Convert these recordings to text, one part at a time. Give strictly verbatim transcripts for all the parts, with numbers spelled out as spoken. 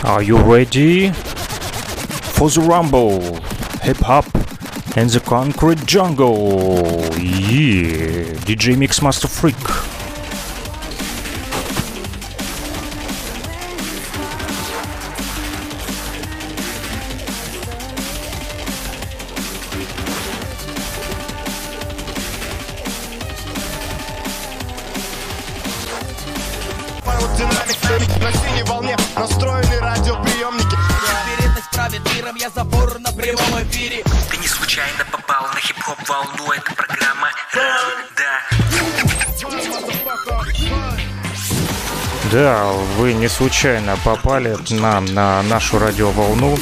Are you ready for the rumble? Hip hop and the concrete jungle. Yeah, ди джей Mixmaster Freak. На синей волне настроены радиоприемники. Вероятность правит миром, я забор на прямом эфире. Ты не случайно попал на хип-хоп волну, это программа да. Да, вы не случайно попали на, на нашу радиоволну.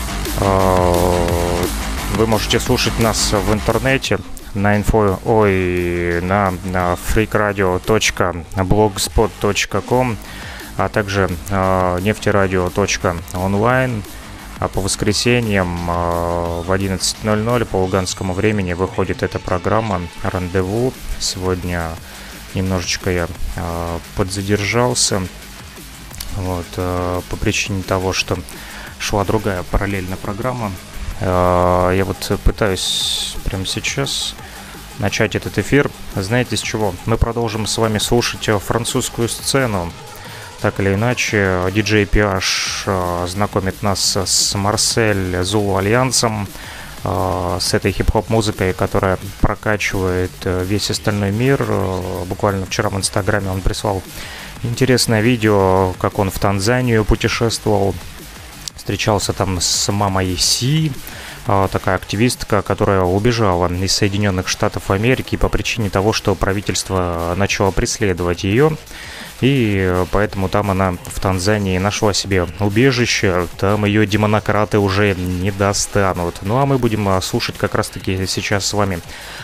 Вы можете слушать нас в интернете на инфо, ой, на, на фрикрадио точка блогспот точка ком, а также э, нефтерадио точка онлайн. А по воскресеньям э, в одиннадцать ноль ноль по луганскому времени выходит эта программа «Рандеву». Сегодня немножечко я э, подзадержался вот, э, по причине того, что шла другая параллельная программа. Э, я вот пытаюсь прямо сейчас начать этот эфир. Знаете с чего? Мы продолжим с вами слушать французскую сцену. Так или иначе, диджей пи эйч знакомит нас с Марсель Зулу Альянсом, с этой хип-хоп музыкой, которая прокачивает весь остальной мир. Буквально вчера в Инстаграме он прислал интересное видео, как он в Танзанию путешествовал, встречался там с мамой Си, такая активистка, которая убежала из Соединенных Штатов Америки по причине того, что правительство начало преследовать ее. И поэтому там она в Танзании нашла себе убежище, там ее демонократы уже не достанут. Ну а мы будем слушать как раз таки сейчас с вами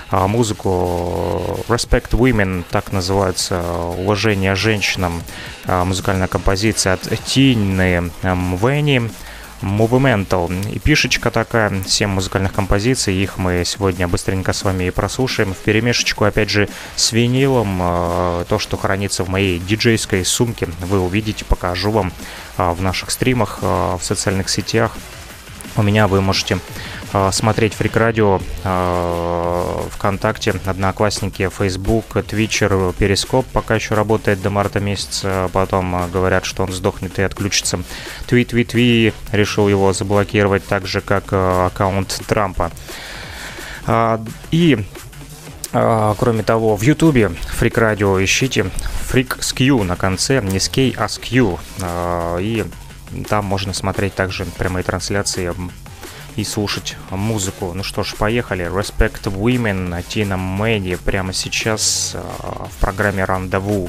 музыку Respect Women, так называется, уважение женщинам, музыкальная композиция от Тины Мвени. Movemental. И пишечка такая, семь музыкальных композиций, их мы сегодня быстренько с вами и прослушаем. Вперемешечку, опять же, с винилом, то, что хранится в моей диджейской сумке, вы увидите, покажу вам в наших стримах, в социальных сетях. У меня вы можете смотреть Фрик Радио, ВКонтакте, Одноклассники, Фейсбук, Твичер, Перископ пока еще работает до марта месяца. Потом говорят, что он сдохнет и отключится. Твит-твит-ви решил его заблокировать, так же как аккаунт Трампа. И кроме того, в Ютубе Фрик Радио ищите, Фрик с Q на конце, не с K, а с Q. И там можно смотреть также прямые трансляции и слушать музыку. Ну что ж, поехали. Respect Women, Тина Мэни прямо сейчас в программе «Рандеву».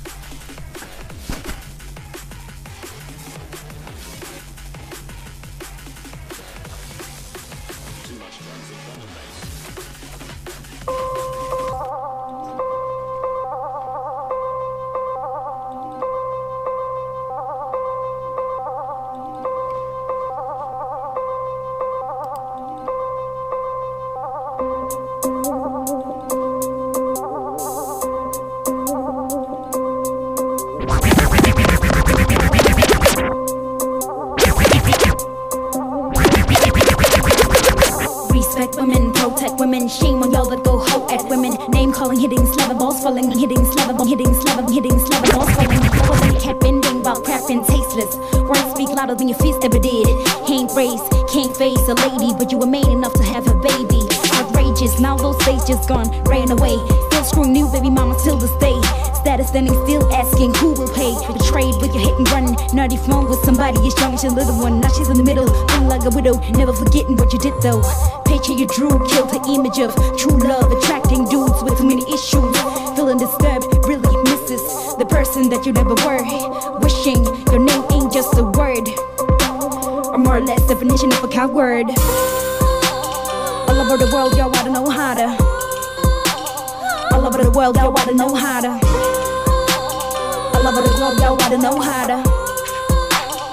A little one, now she's in the middle, feeling like a widow, never forgetting what you did though. Picture you drew, killed the image of true love, attracting dudes with too many issues. Feeling disturbed, really misses the person that you never were. Wishing your name ain't just a word, or more or less definition of a coward. All over the world, y'all wanna know how to. All over the world, y'all wanna know how to. All over the world, y'all wanna know how to.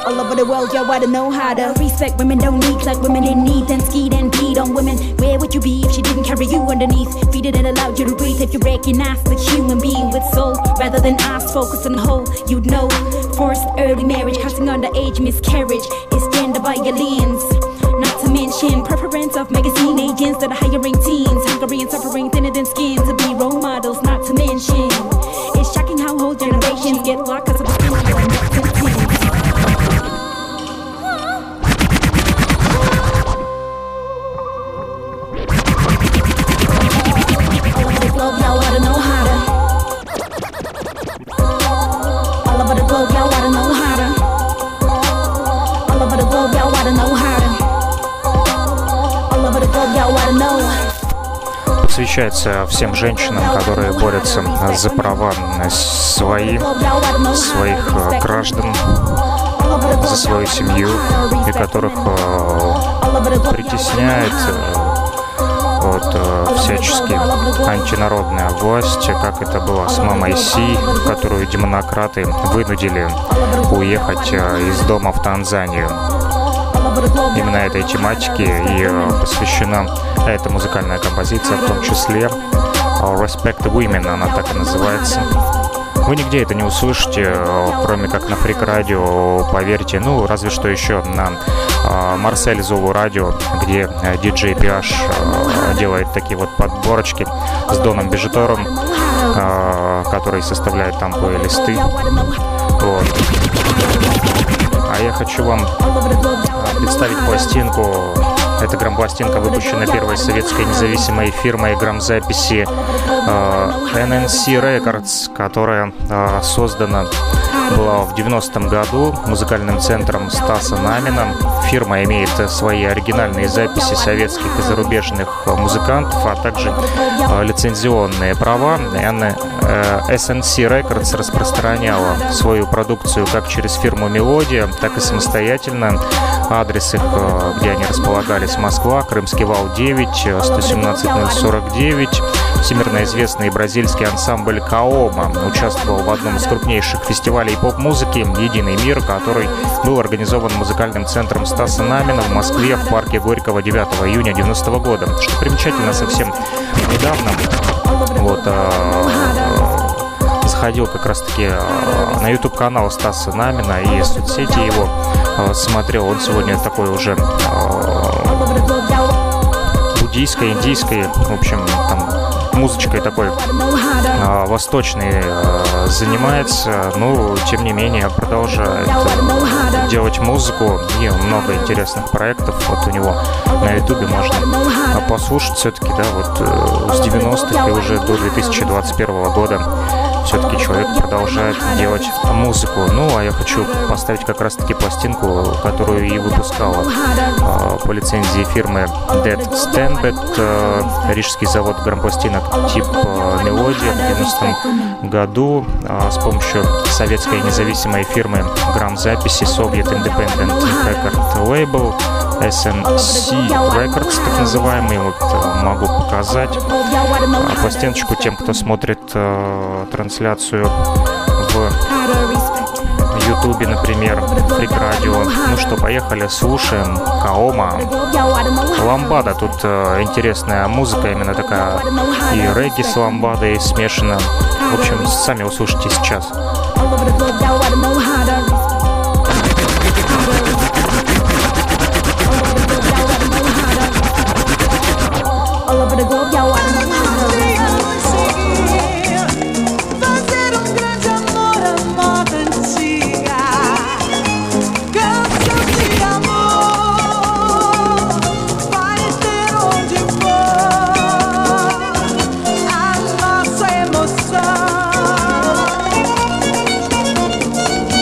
All over the world, y'all wanna know how to respect women, don't need like women in need, then ski and beat on women. Where would you be if she didn't carry you underneath? Feed it and allowed you to breathe. If you recognize the human being with soul, rather than us focus on the whole, you'd know. Forced early marriage, causing underage miscarriage, is gender violence. Not to mention preference of magazine agents that are hiring teens, hungry and suffering thinner than skin to be role models. Not to mention, it's shocking how whole generations get locked because of the feeling of not Посвящается всем женщинам, которые борются за права свои, своих граждан, за свою семью, и которых притесняет вот, всячески антинародная власть, как это было с мамой Си, которую демократы вынудили уехать из дома в Танзанию. Именно этой тематике и посвящена эта музыкальная композиция, в том числе Respect Women, она так и называется. Вы нигде это не услышите, кроме как на Фрик Радио, поверьте, ну, разве что еще на Марсель Зулу Радио, где диджей Пиаш делает такие вот подборочки с Доном Бежитором, который составляет там плейлисты. Вот. А я хочу вам представить пластинку. Эта грампластинка выпущена первой советской независимой фирмой грамзаписи э, эн эн си Records, которая э, создана была в девяностом году музыкальным центром Стаса Намина. Фирма имеет свои оригинальные записи советских и зарубежных музыкантов, а также э, лицензионные права. эс эн си Records распространяла свою продукцию как через фирму «Мелодия», так и самостоятельно. Адрес их, где они располагались: Москва, Крымский вал девять, сто семнадцать ноль сорок девять. Всемирно известный бразильский ансамбль Каома участвовал в одном из крупнейших фестивалей поп-музыки «Единый мир», который был организован музыкальным центром Стаса Намина в Москве в парке Горького девятого июня девяностого года. Что примечательно, совсем недавно вот, заходил как раз-таки на YouTube-канал Стаса Намина и соцсети его смотрел. Он сегодня такой уже буддийской, индийской, в общем, там музычкой такой э, восточной э, занимается, но тем не менее продолжает э, делать музыку, и много интересных проектов вот у него на ютубе можно э, послушать все-таки, да, вот э, с девяностых и уже до две тысячи двадцать первого года все-таки человек продолжает делать музыку. Ну, а я хочу поставить как раз-таки пластинку, которую и выпускала э, по лицензии фирмы Dead Stanbet, э, рижский завод грампластинок тип э, «Мелодия» в девяностом году э, с помощью советской независимой фирмы грамзаписи Soviet Independent Record Label, эс эн си Records, так называемый. Вот э, могу показать э, пластиночку тем, кто смотрит э, трансляцию в Ютубе, например, Фрик Радио. Ну что, поехали, слушаем Каома. Ламбада. Тут э, интересная музыка, именно такая и регги с ламбадой смешана. В общем, сами услышите сейчас. Emoção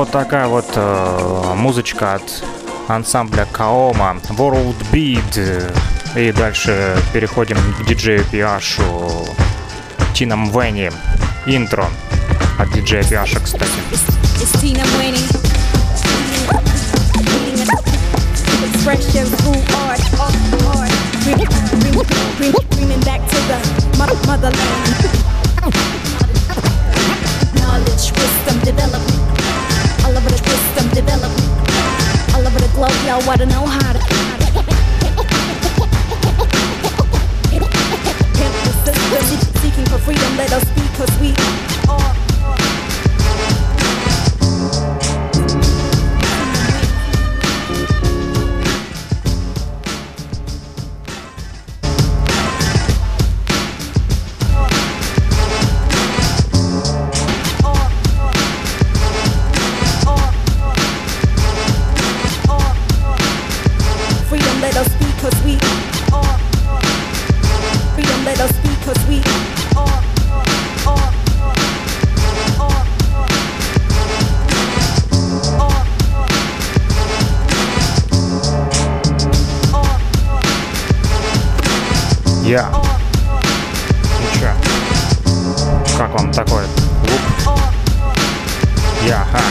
Вот такая вот э, музычка от ансамбля Kaoma, World Beat. И дальше переходим к диджею Пиашу, Тина Мвени, интро от диджея Пиаша, кстати. Expression through art, art, art. Bringing back to the motherland. Knowledge, wisdom, development. All over the wisdom, development. All over the globe, y'all wanna know how to. Pimp the system, seeking for freedom. Let us speak, 'cause we are. Я. Ну чё? Как вам такой лук? Я, ха.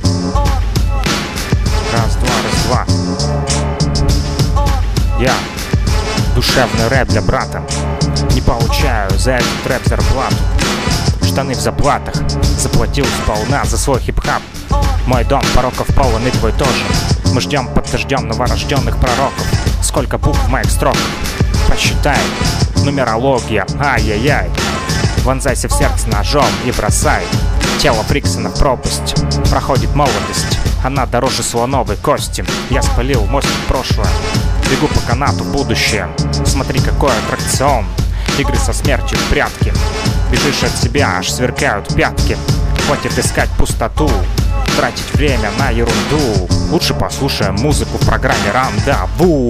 Раз, два, раз, два. Я. Душевный рэп для брата. Не получаю за этот рэп зарплату. Штаны в заплатах. Заплатил сполна за свой хип-хап. Мой дом пороков полон, и твой тоже. Мы ждем под дождем новорожденных пророков. Сколько букв в моих строках? Посчитай, нумерология, ай-яй-яй. Вонзайся в сердце ножом и бросай. Тело Фриксона в пропасть. Проходит молодость, она дороже слоновой кости. Я спалил мостик в прошлое, бегу по канату в будущее. Смотри, какой аттракцион. Игры со смертью в прятки. Бежишь от себя, аж сверкают пятки. Хватит искать пустоту, тратить время на ерунду. Лучше послушаем музыку в программе «Рандеву».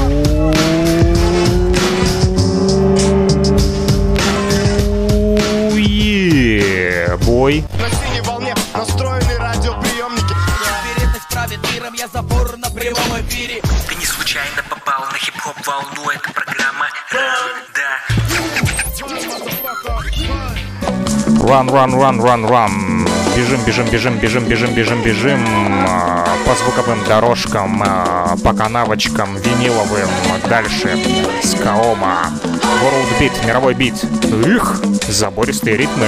Бой. На синей волне настроены радиоприемники. Вероятность правит миром, я забор на прямом эфире. Ты не случайно попал на хип-хоп волну, это программа «Да». Run, run, run, run, run. Бежим, бежим, бежим, бежим, бежим, бежим, бежим по звуковым дорожкам, по канавочкам виниловым. Дальше с Kaoma. World Beat, мировой бит. Их, забористые ритмы.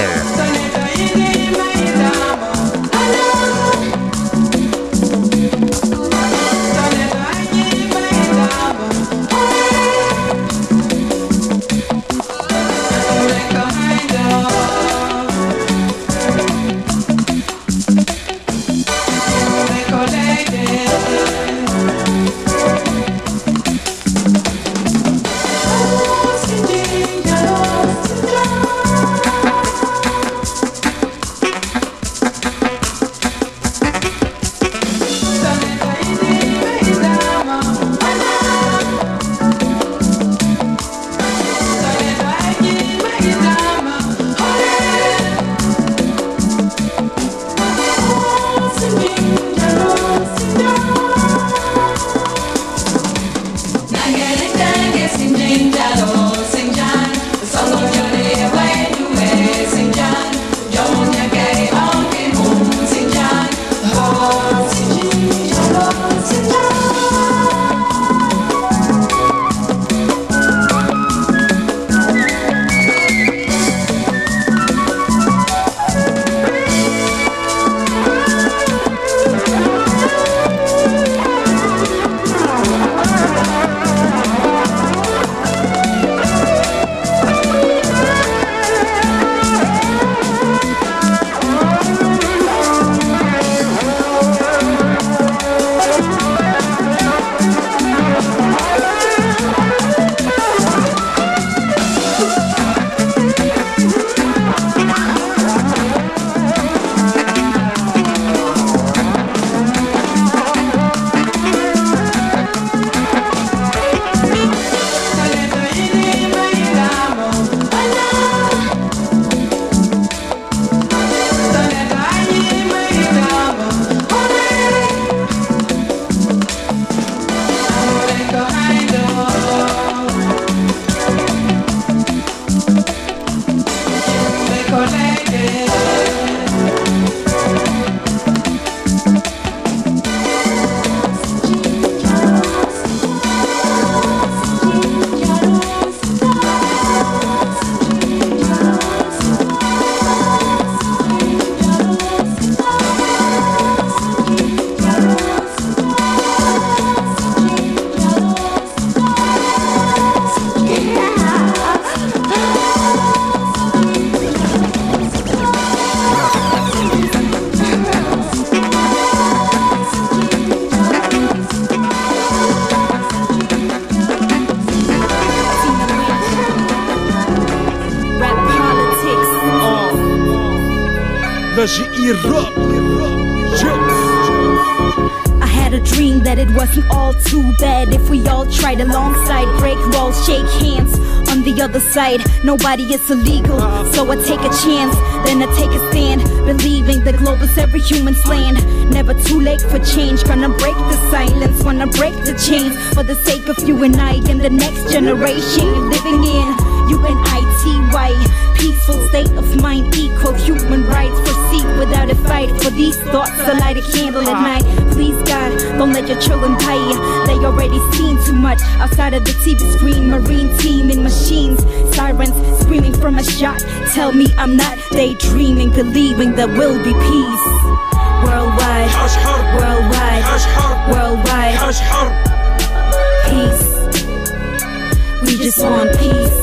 I had a dream that it wasn't all too bad if we all tried alongside, break walls, shake hands. On the other side, nobody is illegal, so I take a chance, then I take a stand, believing the globe is every human's land. Never too late for change, gonna break the silence, wanna break the chains for the sake of you and I and the next generation. Living in U N I T Y, peaceful state of mind, equal human rights. Proceed without a fight for these thoughts. I light a candle at night. Please God, don't let your children die. They already seen too much outside of the T V screen. Marine team in machines, sirens screaming from a shot. Tell me I'm not daydreaming, believing there will be peace. Worldwide, worldwide, worldwide, peace. We just want peace.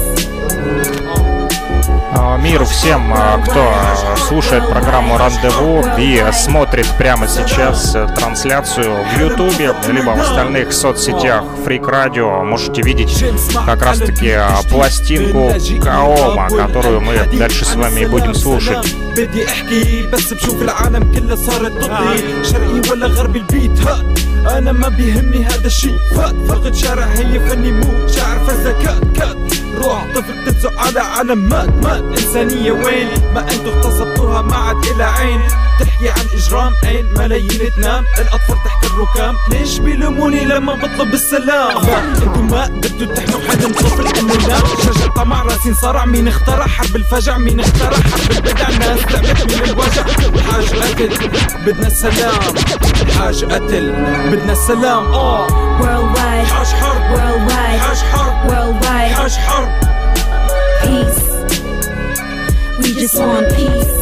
Миру всем, кто слушает программу «Рандеву» и смотрит прямо сейчас трансляцию в Ютубе, либо в остальных соцсетях Freak Radio. Можете видеть как раз-таки пластинку Kaoma, которую мы дальше с вами будем слушать. بدي احكي بس بشوف العالم كلها صارت ضدي شرقي ولا غربي البيت ها انا ما بيهمني هذا الشيء فات فقد شارع هي فني مو شعر فزكات كات روح طفل تبزق على عالم مات مات انسانيه وين ما انتو اغتصبتوها ما عاد الى عين تحكي عن اجرام عين ملايين تنام الاطفال تحت الركام ليش بيلوموني لما بطلب السلام انتو ما قدرتوا تحموا حدا طفل انه ينام شجر طمع راسين صرع مين اخترع حرب الفجع مين اخترع حرب البدع الناس تعبت من الوجع الحاج قتل بدنا السلام الحاج قتل بدنا السلام اه Worldwide, حاج حرب worldwide, حاج حرب worldwide, حاج حرب peace. We just want peace.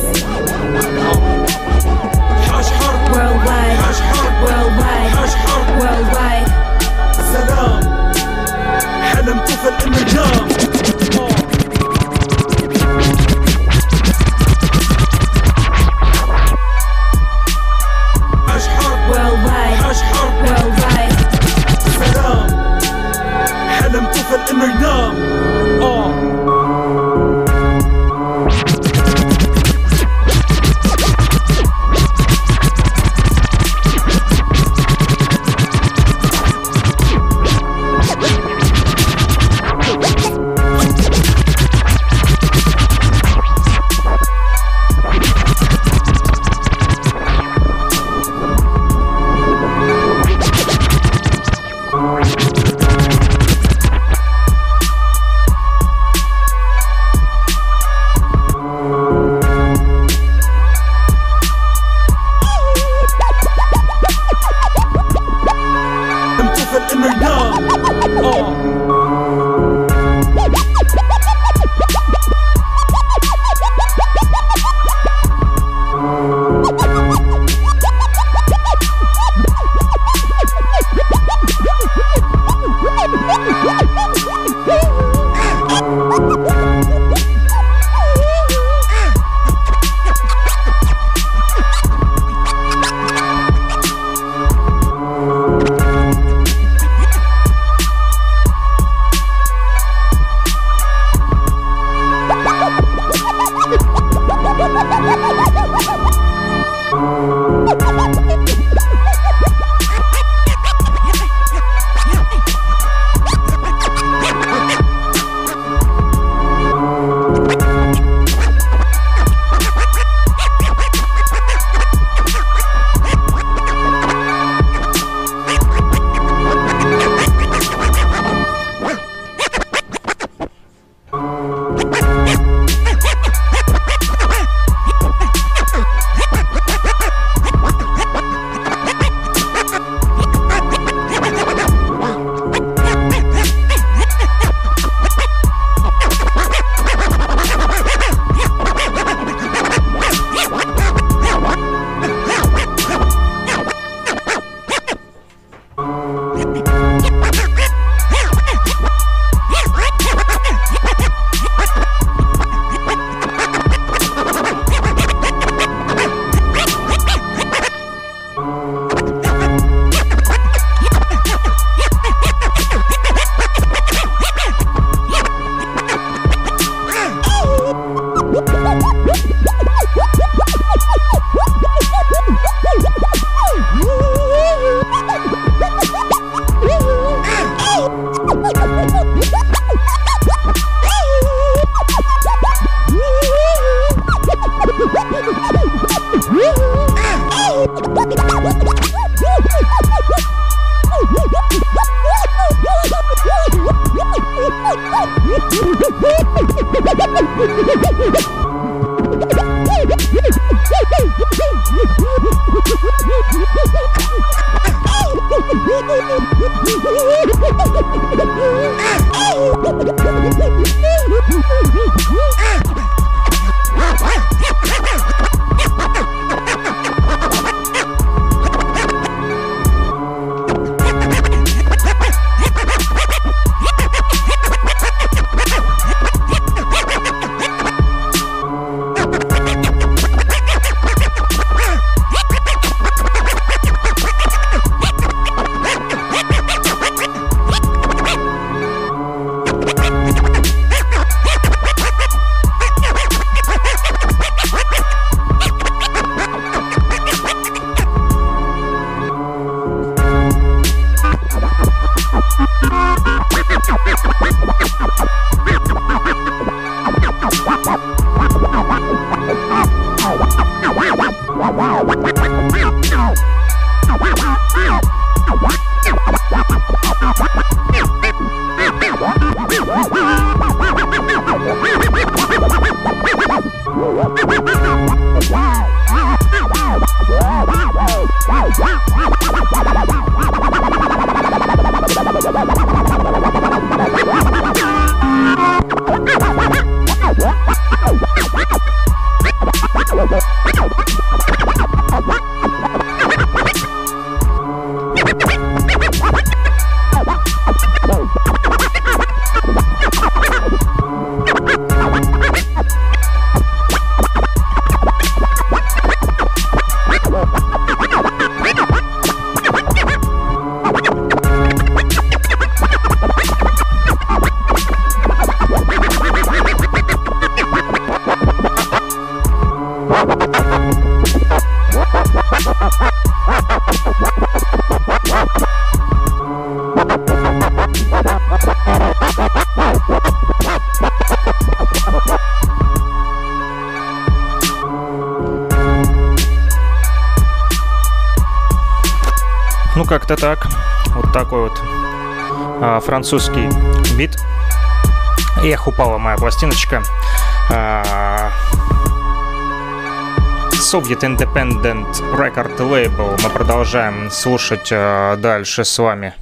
حاج حرب Worldwide, حاج حرب worldwide, حاج حرب worldwide. سلام حلم طفل انه ينام حاج حرب Worldwide, حاج حرب worldwide. سلام حلم طفل انه ينام اه Ну, как-то так. Вот такой вот а, французский бит. Эх, упала моя пластиночка. А, Soviet Independent Record Label. Мы продолжаем слушать а, дальше с вами.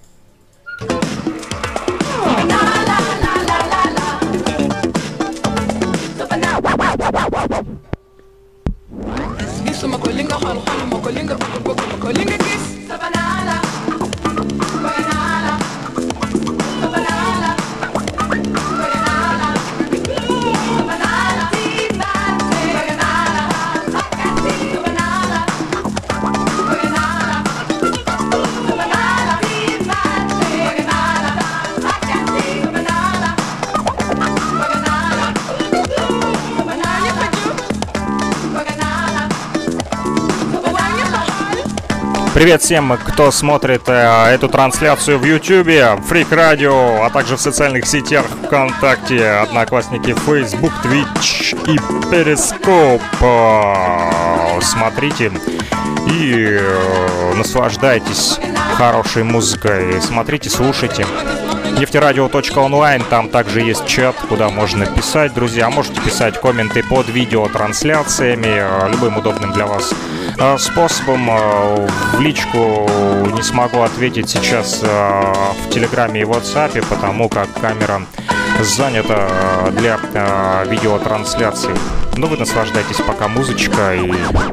Привет всем, кто смотрит э, эту трансляцию в YouTube, Freak Radio, а также в социальных сетях ВКонтакте, Одноклассники, Facebook, Twitch и Periscope. Э, смотрите и э, наслаждайтесь хорошей музыкой. Смотрите, слушайте. нефтерадио точка онлайн, там также есть чат, куда можно писать, друзья. Можете писать комменты под видеотрансляциями, любым удобным для вас способом. В личку не смогу ответить сейчас в Телеграме и WhatsApp, потому как камера занята для видеотрансляции. Но вы наслаждайтесь пока музычкой.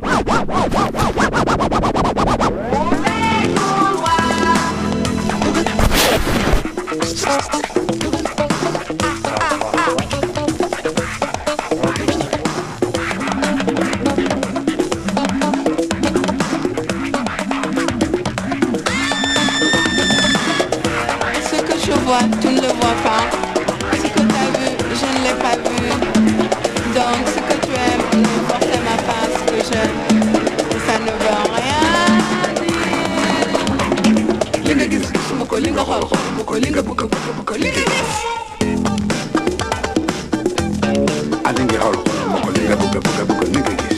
Tu ne le vois pas. Ce que t'as vu, je ne l'ai pas vu. Donc ce que tu aimes n'est forcément pas ce que j'aime. Ça ne veut rien dire. Linga gis, moko linga hol hol, moko linga buka buka buka linga gis. Alinga hol hol, moko linga buka buka buka linga gis.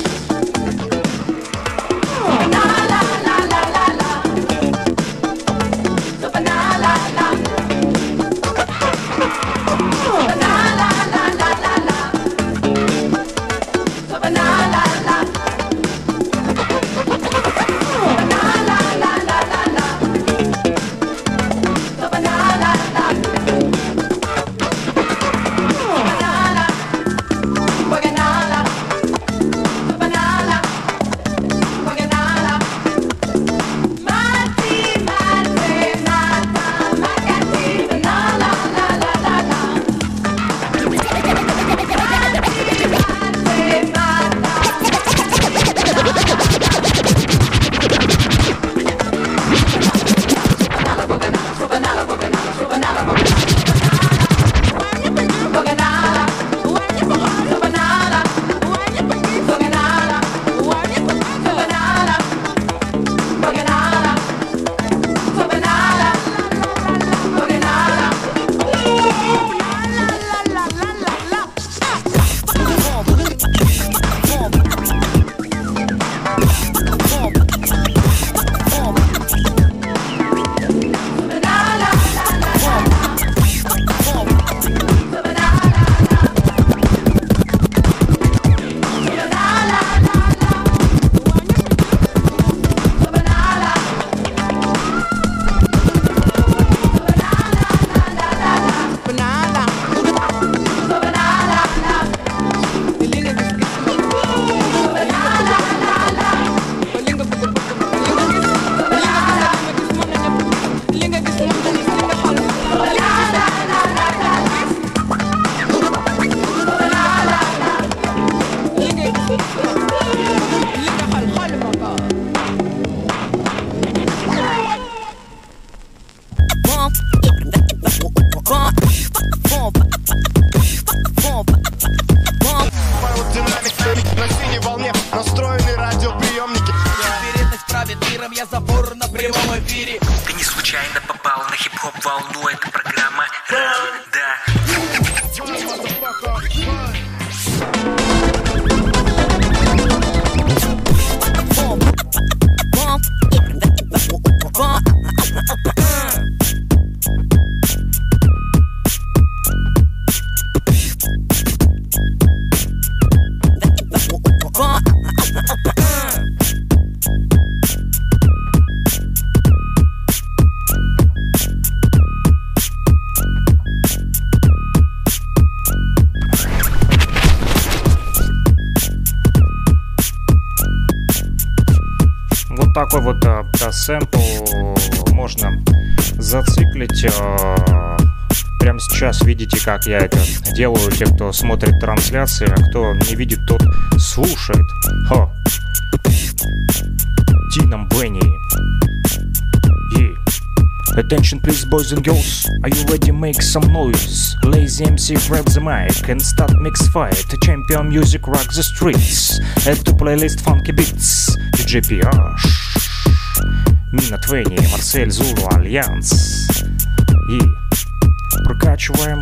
такой вот а, сэмпл можно зациклить. А, прямо сейчас видите, как я это делаю. Те, кто смотрит трансляции, а кто не видит, тот слушает. Хо. Тином Бенни. Yeah. Attention please boys and girls, are you ready to make some noise? Lazy эм си grab the mic and start mix fight. Champion music rock the streets. Add to playlist funky beats. ди джей пи эйч, Мина Твенни, Марсель, Зулу, Альянс. И прокачиваем.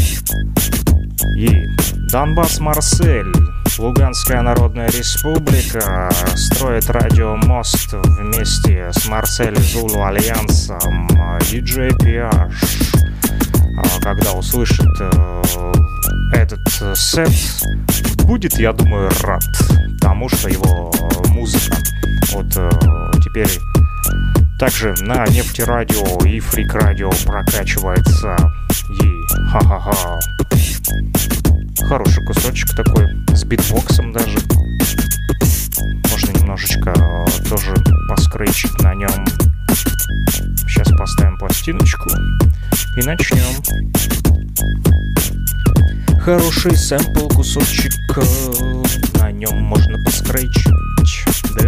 И Донбасс, Марсель, Луганская Народная Республика строит радиомост вместе с Марсель, Зулу, Альянсом. ди джей пи эйч, когда услышит этот сет, будет, я думаю, рад тому, что его музыка вот теперь также на Нефтерадио и Фрик Радио прокачивается. И ха-ха-ха. Хороший кусочек такой, с битбоксом даже. Можно немножечко тоже поскречить на нем. Сейчас поставим пластиночку и начнем. Хороший сэмпл, кусочек, на нем можно поскречить. Да.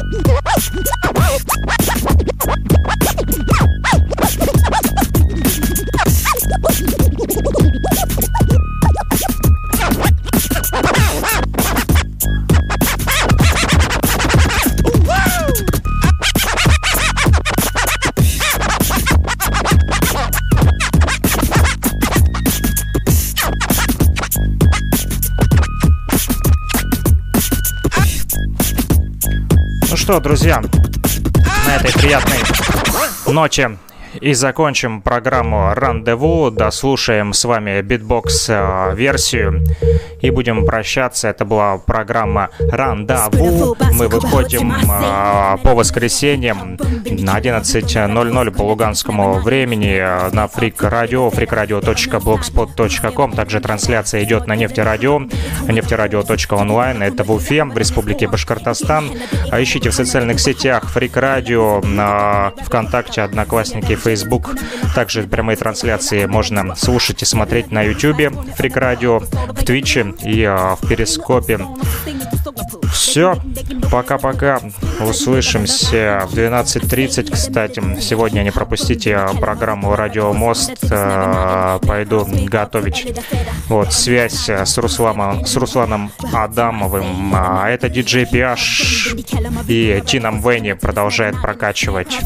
Ну что, друзья, на этой приятной ночи и закончим программу «Рандеву». Дослушаем с вами битбокс-версию и будем прощаться. Это была программа «Рандеву». Мы выходим э, по воскресеньям на одиннадцать ноль ноль по луганскому времени на Фрик Радио, фрик радио точка блогспот точка ком. Также трансляция идет на Нефтерадио, нефтерадио точка онлайн. Это в Уфе, в Республике Башкортостан. А ищите в социальных сетях Фрик Радио, на ВКонтакте, Одноклассники, Facebook. Также прямые трансляции можно слушать и смотреть на YouTube Фрик Радио, в Твиче и а, в Перископе. Все, пока-пока. Услышимся в двенадцать тридцать. Кстати, сегодня не пропустите программу «Радио Мост». Пойду готовить вот связь с Русланом, с Русланом Адамовым. А это диджей пи аш и Тином Венни продолжает прокачивать.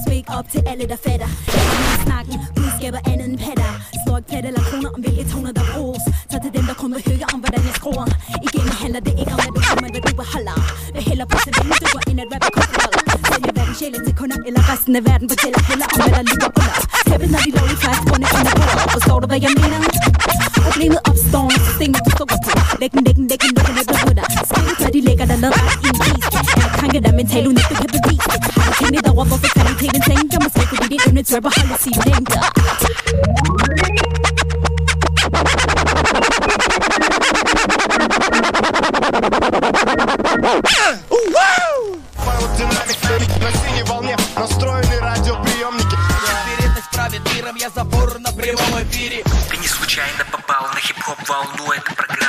Sjælen til kunder eller resten af verden fortæller heller om hvad der ligger under tæppet, når de lovlige fast rundt under bordet. Forstår du hvad jeg mener? Problemet opstår når systemet du sukker på. Læggen, læggen, læggen, læggen er på dig. Spillet før de lægger dig ned ret i en kris. Er krænket dig mentalt uden at du kan bevise det. Har du tænkt lidt over hvorfor kvaliteten tænker? Måske fordi dit emne trapper holder sin længde. На синей волне настроены радиоприемники. Вероятность правит миром, я забор на прямом эфире. Ты не случайно попал на хип-хоп волну, это программа.